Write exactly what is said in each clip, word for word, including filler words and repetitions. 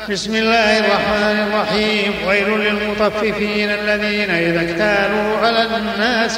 بسم الله الرحمن الرحيم. ويل للمطففين الذين إذا اكتالوا على الناس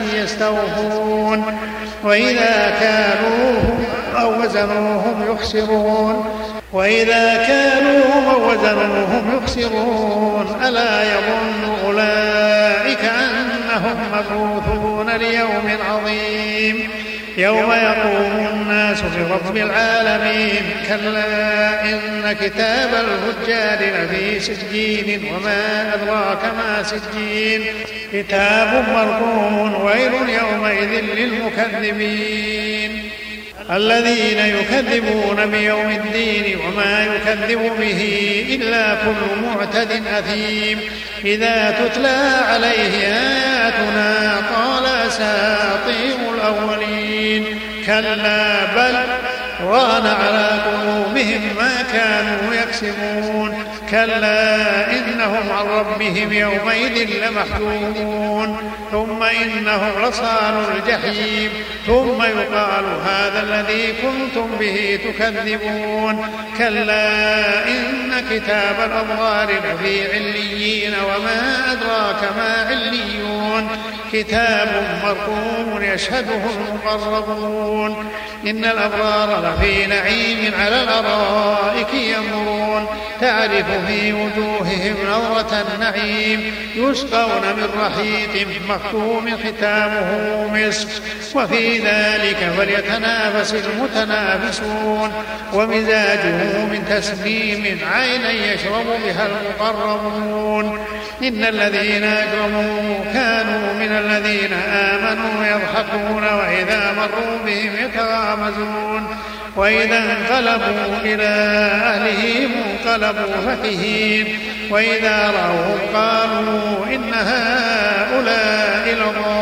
يستوفون وإذا كالوهم أو وزنوهم يخسرون وإذا كالوهم أو وزنوهم يخسرون ألا يظن أولئك أنهم مبعوثون ليوم عظيم يوم يقوم الناس لرب العالمين. كلا إن كتاب الفجار لفي سجين وما أدراك ما سجين كتاب مرقوم. ويل يومئذ للمكذبين الذين يكذبون بيوم الدين وما يكذب به إلا كل معتد أثيم إذا تتلى عليه آياتنا قال أساطير الأولين كلا بل ران على قلوبهم ما كانوا يكسبون كلا إنهم عن ربهم يومئذ لمحجوبون ثم إنهم لصالوا الجحيم ثم يقال هذا الذي كنتم به تكذبون كلا إن كتاب الأبرار لفي عليين وما أدراك ما عليون كتاب مرقوم يشهده المقربون إن الأبرار لفي نعيم على الأرائك ينظرون تعرف في وجوههم نظرة النعيم يسقون من رحيق مختوم ختامه مسك وفي ذلك فليتنافس المتنافسون ومزاجه من تسنيم عينا يشرب بها المقربون إن الذين أجرموا كانوا من الذين آمنوا يضحكون وإذا مروا بهم يتغامزون وإذا انقلبوا إلى أهلهم انقلبوا فكهين وإذا رأوهم قالوا إن هؤلاء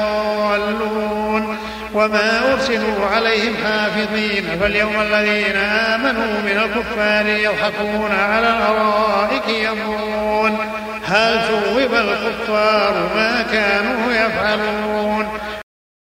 لضالون وما أرسلوا عليهم حافظين فاليوم الذين آمنوا من الكفار يضحكون على الأرائك ينظرون هل ثوب الكفار ما كانوا يفعلون